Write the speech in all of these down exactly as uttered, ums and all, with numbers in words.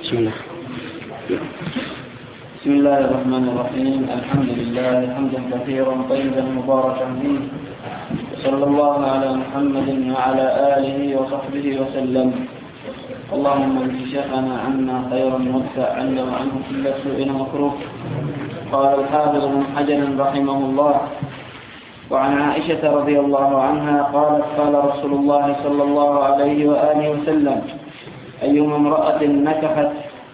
بسم الله. بسم الله الرحمن الرحيم. الحمد لله حمدا كثيرا طيبا مباركا فيه، وصلى الله على محمد وعلى آله وصحبه وسلم. اللهم انكشفنا عنا خيرا وادفع عنا وعنه كل سوء مكروه. قال الحافظ ابن حجر رحمه الله: وعن عائشة رضي الله عنها قالت: قال رسول الله صلى الله عليه وآله وسلم: أيما امرأة نكحت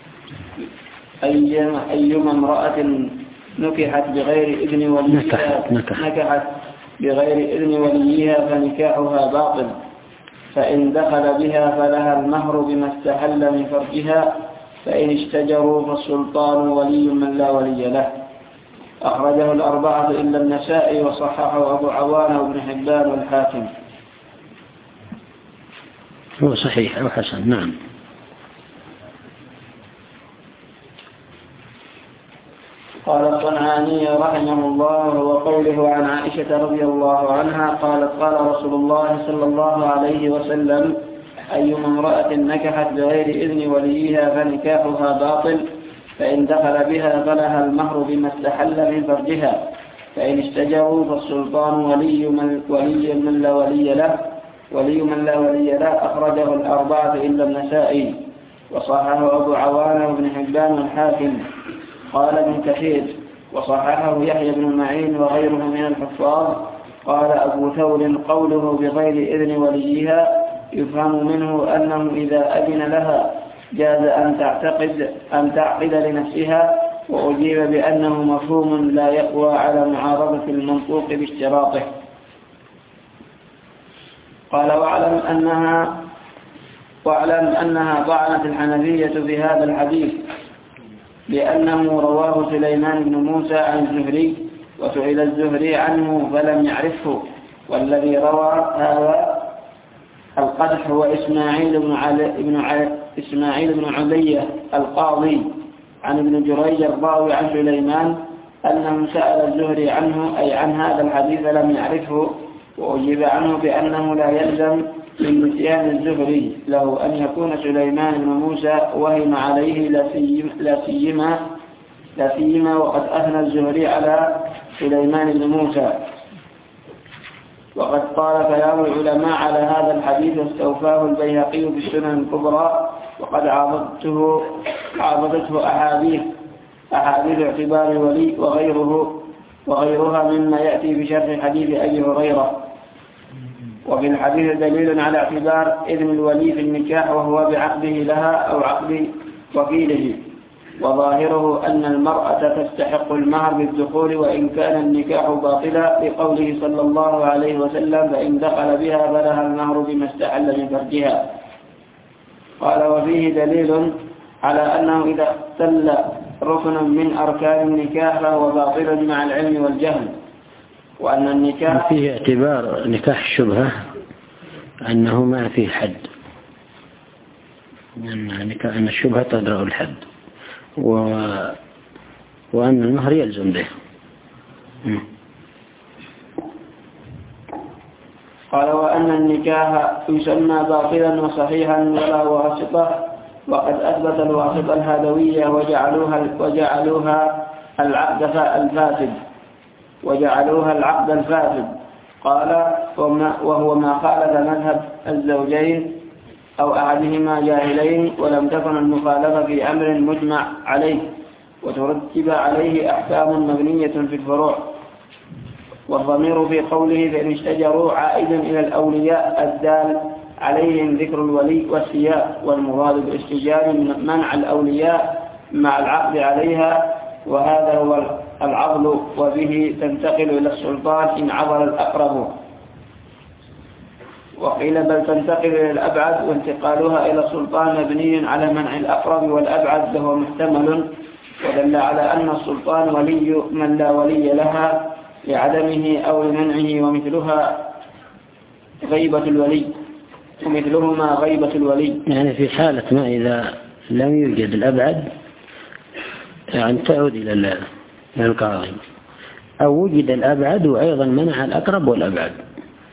أيما امرأة نكحت بغير إذن وليها نكحت بغير إذن وليها فنكاحها باطل، فإن دخل بها فلها المهر بما استحل من فرجها، فإن اشتجروا فالسلطان ولي من لا ولي له. أخرجه الأربعة إلا النسائي، وصححه أبو عوان وابن حبان والحاكم. هو صحيح أو حسن. نعم. قال الصنعاني رحمه الله: وقوله عن عائشة رضي الله عنها قالت: قال رسول الله صلى الله عليه وسلم: أيما امرأة نكحت بغير إذن وليها فنكاحها باطل، فإن دخل بها فلها المهر بما استحل من فرجها، فإن اشتجروا فالسلطان ولي من, ولي من لا ولي له ولي من لا ولي له. أخرجه الأربعة إلا النسائي، وصححه أبو عوان وابن حبان والحاكم. قال ابن كثير: وصححه يحيى بن معين وغيره من الحفاظ. قال أبو ثور: قوله بغير إذن وليها يفهم منه أنه إذا أذن لها جاز أن تعتقد أن تعقد لنفسها، وأجيب بأنه مفهوم لا يقوى على معارضة المنطوق باشتراطه. قال: واعلم أنها واعلم أنها طعنت الحنفية في هذا الحديث، لأنه رواه سليمان بن موسى عن الزهري، وسئل الزهري عنه فلم يعرفه، والذي روى هذا القدح هو إسماعيل بن علي بن علي إسماعيل بن علية القاضي عن ابن جريج الراوي عن سليمان أنه سأل الزهري عنه، أي عن هذا الحديث، لم يعرفه، وأجيب عنه بأنه لا يلزم من نسيان الزهري له أن يكون سليمان بن موسى وهم عليه، لا سيما لا سيما وقد أثنى الزهري على سليمان بن موسى. وقد قال كلام العلماء على هذا الحديث، واستوفاه البيهقي في السنن الكبرى، وقد عارضته عارضته أحاديث أحاديث اعتبار الولي وغيره وغيرها مما يأتي بشرح حديث أبي هريرة. وفي الحديث دليل على اعتبار إذن الولي في النكاح، وهو بعقده لها أو عقد وكيله، وظاهره أن المرأة تستحق المهر بالدخول وإن كان النكاح باطلا، لقوله صلى الله عليه وسلم: فإن دخل بها فلها المهر بما استحل من فرجها. قال: وفيه دليل على أنه إذا اختل ركن من أركان النكاح فهو باطل مع العلم والجهل، وأن النكاح فيه اعتبار نكاح الشبهة أنه ما فيه حد، أن الشبهة تدرأ الحد، و... وأن المهر يلزم به. قال: وأن النكاح يسمى باطلا وصحيحا ولا واسطة، وقد أثبت الواسطة الهدوية وجعلوها وجعلوها العقد الفاسد وجعلوها العقد الفاسد. قال: وهو ما خالف مذهب الزوجين أو أحدهما جاهلين، ولم تكن المخالفة في أمر مجمع عليه وترتب عليه أحكام مبنية في الفروع. والضمير في قوله فإن اشتجروا عائد إلى الأولياء الدال عليهم ذكر الولي والسياق، والمراد بالاستجار منع الأولياء مع العقد عليها، وهذا هو العضل، وبه تنتقل إلى السلطان إن عضل الأقرب. وقيل بل تنتقل إلى الأبعد، وانتقالها إلى السلطان مبني على منع الأقرب والأبعد له محتمل، ودل على أن السلطان ولي من لا ولي لها لعدمه أو لمنعه، ومثلها غيبة الولي ومثلهما غيبة الولي. يعني في حالة ما إذا لم يوجد الأبعد يعني تعود إلى القاضي، أو وجد الأبعد وأيضا منع الأقرب والأبعد،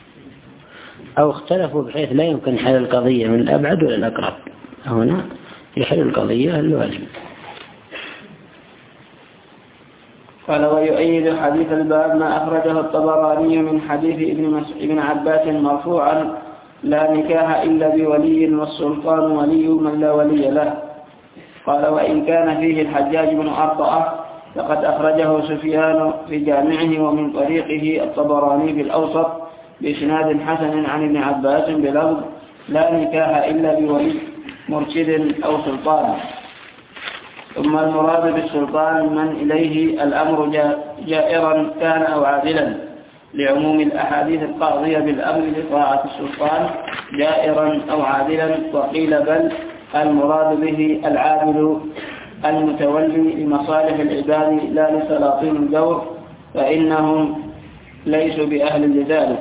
أو اختلفوا بحيث لا يمكن حل القضية من الأبعد ولا الأقرب، هنا يحل القضية الواجب. قال ويؤيد حديث الباب ما أخرجه الطبراني من حديث ابن, ابن عباس مرفوعا لا نكاح إلا بولي والسلطان ولي من لا ولي له. قال وإن كان فيه الحجاج بن أرطأة فقد أخرجه سفيان في جامعه ومن طريقه الطبراني في الأوسط بإسناد حسن عن ابن عباس بلفظ لا نكاح إلا بولي مرشد أو سلطان. ثم المراد بالسلطان من إليه الأمر جائرا كان أو عادلا لعموم الأحاديث القاضية بالأمر لطاعة السلطان جائرا أو عادلا. وقيل بل المراد به العادل المتولي لمصالح العباد لا لسلاطين الجور فإنهم ليسوا بأهل لذلك.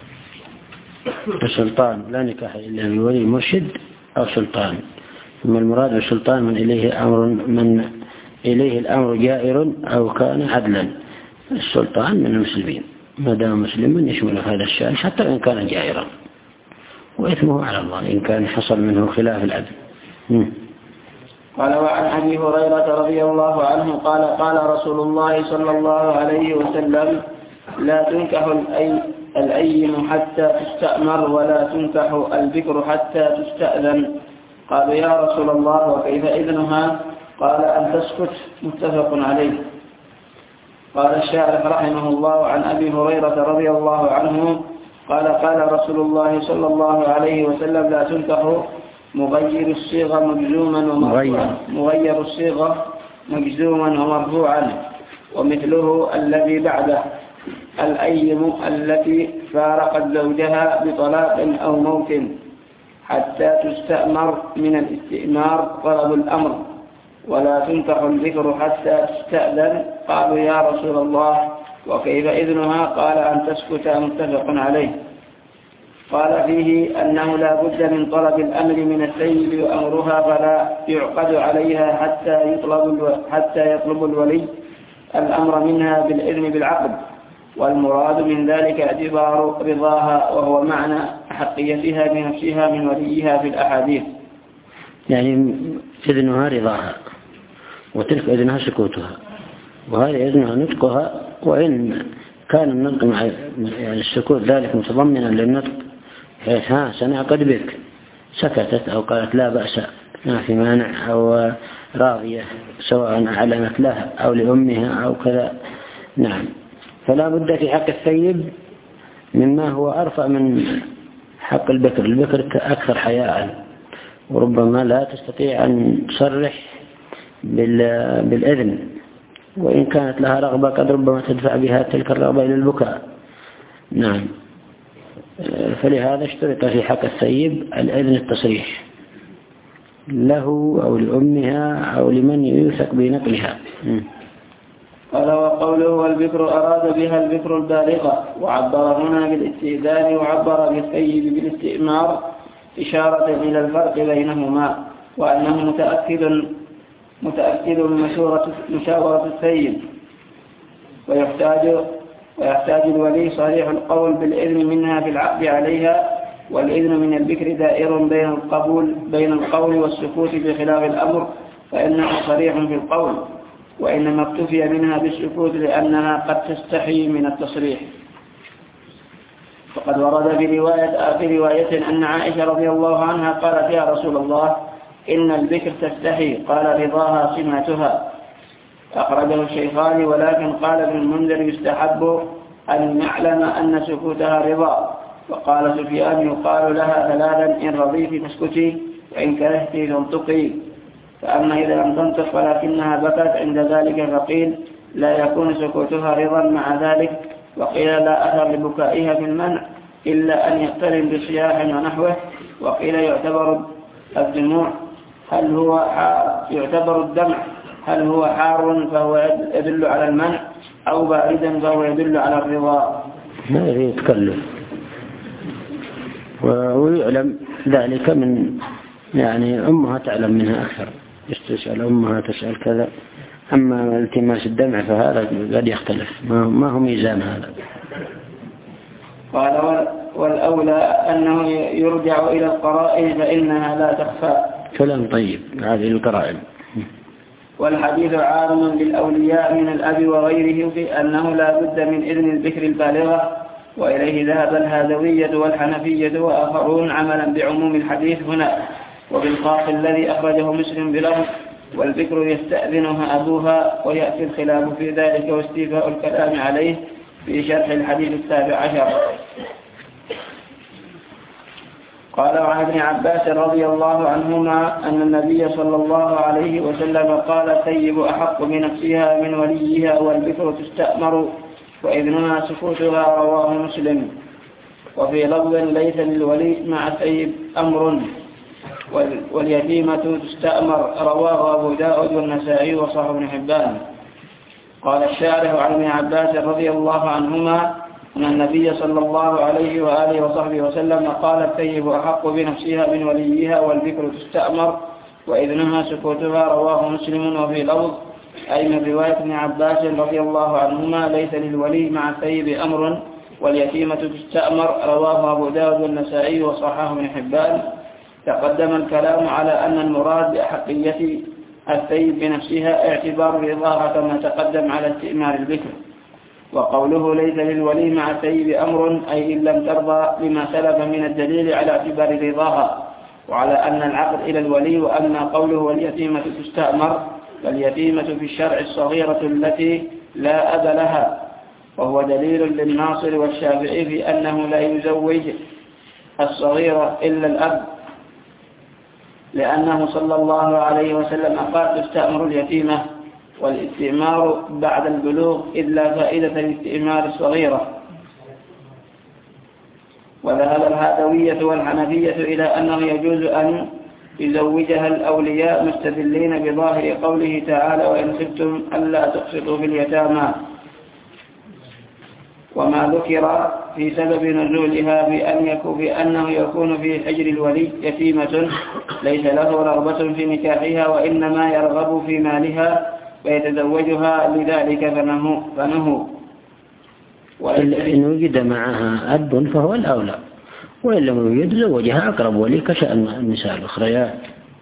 السلطان لا نكاح إلا بولي مرشد أو سلطان. ثم المراد بالسلطان من إليه أمر من إليه الأمر جائر أو كان عدلا. السلطان من المسلمين ما دام مسلما يشمل هذا الشأن حتى إن كان جائرا وإثمه على الله إن كان حصل منه خلاف العدل. قال وعن أبي هريرة رضي الله عنه قال قال رسول الله صلى الله عليه وسلم لا تنكح الأي الأيم حتى تستأمر ولا تنكح البكر حتى تستأذن. قالوا يا رسول الله وكيف إذنها؟ قال أن تسكت. متفق عليه. قال الشارح رحمه الله عن أبي هريرة رضي الله عنه قال قال رسول الله صلى الله عليه وسلم لا تنكح مغير الصيغة مجزوما ومرفوعا مغير الصيغة مجزوما ومرفوعا ومثله الذي بعده الأيم التي فارقت زوجها بطلاق أو موت حتى تستأمر من الاستئمار طلب الأمر ولا تنكح الذكر حتى تستأذن. قالوا يا رسول الله وكيف إذنها؟ قال أن تسكت. متفق عليه. قال فيه أنه لا بد من طلب الأمر من السيد وأمرها فلا يعقد عليها حتى يطلب حتى يطلب الولي الأمر منها بالإذن بالعقد. والمراد من ذلك اعتبار رضاها وهو معنى أحقيتها بنفسها من وليها في الأحاديث. يعني إذنها رضاها وتلك إذنها سكوتها وهذا إذنها نطقها وإن كان النطق مع يعني السكوت ذلك متضمنا للنطق ها سنعقد بك سكتت أو قالت لا بأس ما في مانع أو راضية سواء أعلنت لها أو لأمها أو كذا. نعم. فلا بد في حق الثيب مما هو أرفع من حق البكر. البكر أكثر حياء وربما لا تستطيع أن تصرح بالإذن وإن كانت لها رغبة قد ربما تدفع بها تلك الرغبة إلى البكاء. نعم. فلهذا اشترط في حق الثيب الإذن التصريح له أو لأمها أو لمن يوثق بنقلها. قال وقوله والبكر أراد بها البكر البالغة وعبر هنا بالاستئذان وعبر بالثيب بالاستئمار إشارة إلى الفرق بينهما وأنه متأكد متأكد من مشاورة الثيب ويحتاج ويحتاج الولي صريح القول بالإذن منها في العقد عليها. والإذن من البكر دائر بين القبول بين القول والسكوت بخلاف الأمر فإنه صريح في القول وإنما اكتفي منها بالسكوت لأنها قد تستحي من التصريح. فقد ورد في رواية في رواية أن عائشة رضي الله عنها قالت يا رسول الله إن البكر تستحي قال رضاها سمعتها. أخرجه الشيخان ولكن قال ابن المنذر يستحب أن نعلم أن سكوتها رضا. وقال سفيان يقال لها ثلاثا إن رضيت فاسكتي وإن كرهت فانطقي. فأما إذا لم تنطق ولكنها بكت عند ذلك فقيل لا يكون سكوتها رضا مع ذلك. وقيل لا أثر لبكائها في المنع إلا أن يقترن بصياح ونحوه. وقيل يعتبر الدموع هل هو يعتبر الدمع هل هو حار فهو يدل على المنع أو باردا فهو يدل على الرضا. ما يتكلم ويعلم ذلك من يعني أمها تعلم منها أكثر تسأل أمها تسأل كذا. أما التماس الدمع فهذا قد يختلف ما هو ميزان هذا. قال والأولى أنه يرجع إلى القرائن فإنها لا تخفى كلام طيب هذه القرائن. والحديث عام للأولياء من الأب وغيره في أنه لا بد من إذن البكر البالغة، وإليه ذهب الهذوية والحنفية وآخرون عملا بعموم الحديث هنا وبالخاص الذي أخرجه مسلم بلفظ والبكر يستأذنها أبوها، ويأتي الخلاف في ذلك واستيفاء الكلام عليه في شرح الحديث السابع عشر. قال عن ابن عباس رضي الله عنهما أن النبي صلى الله عليه وسلم قال الثيب أحق بنفسها من وليها والبكر تستأمر وإذنها سكوتها، رواه مسلم. وفي لفظ ليس للولي مع الثيب أمر واليتيمة تستأمر، رواه أبو داود والنسائي وصححه ابن حبان. قال الشارح عن ابن عباس رضي الله عنهما أن النبي صلى الله عليه وآله وصحبه وسلم قال الثيب أحق بنفسها من وليها والبكر تستأمر وإذنها سكوتها، رواه مسلم. وفي لفظ أي من رواية ابن عباس رضي الله عنهما ليس للولي مع الثيب أمر واليتيمة تستأمر، رواه أبو داود والنسائي وصححه ابن حبان. تقدم الكلام على أن المراد بأحقية الثيب بنفسها اعتبار رضاها كما تقدم على استئمار البكر. وقوله ليس للولي مع الثيب أمر أي إن لم ترضى لما سلف من الدليل على اعتبار رضاها، وعلى أن العقد إلى الولي. وأما قوله واليتيمة تستأمر فاليتيمة في الشرع الصغيرة التي لا أب لها، وهو دليل للناصر والشافعي في أنه لا يزوج الصغيرة إلا الأب، لأنه صلى الله عليه وسلم قال تستأمر اليتيمة، والاستئمار بعد البلوغ إذ لا فائدة لاستئمار الصغيرة. وذهب الهادوية والحنفية إلى أنه يجوز أن يزوجها الأولياء مستدلين بظاهر قوله تعالى وإن خفتم ألا تقسطوا في اليتامى، وما ذكر في سبب نزولها بأن يكون بأنه يكون في حجر الولي يتيمة ليس له رغبة في نكاحها وإنما يرغب في مالها فيتزوجها لذلك فنهوا فنهوا إن وجد معها أب فهو الأولى، وإن لم يوجد زوجها أقرب ولي كشأن النساء الأخريات.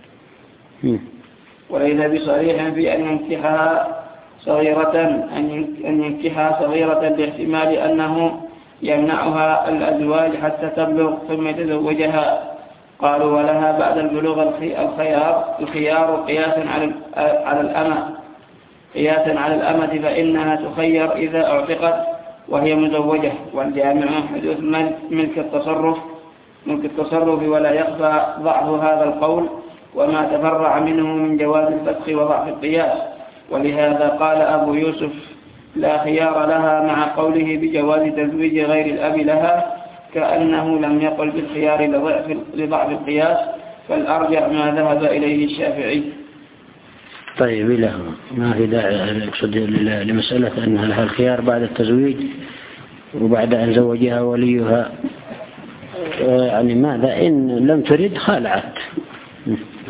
وليس بصريح في أن ينكحها صغيرة أن ينكحها صغيرة باحتمال أنه يمنعها الأزواج حتى تبلغ ثم يتزوجها. قالوا ولها بعد البلوغ الخيار الخيار قياسا على على الأمة قياسا على الأمة فإنها تخير إذا أعتقت وهي مزوجة، والجامع حدوث ملك التصرف ملك التصرف ولا يخفى ضعف هذا القول وما تفرع منه من جواز الفسخ وضعف القياس. ولهذا قال أبو يوسف لا خيار لها مع قوله بجواز تزويج غير الأب لها، كأنه لم يقل بالخيار لضعف, لضعف القياس، فالأرجع ما ذهب إليه الشافعي. طيب لا ما في داعي أقصد لمسألة أنها لها الخيار بعد التزويج وبعد أن زوجها وليها، يعني ماذا إن لم تريد خالعت.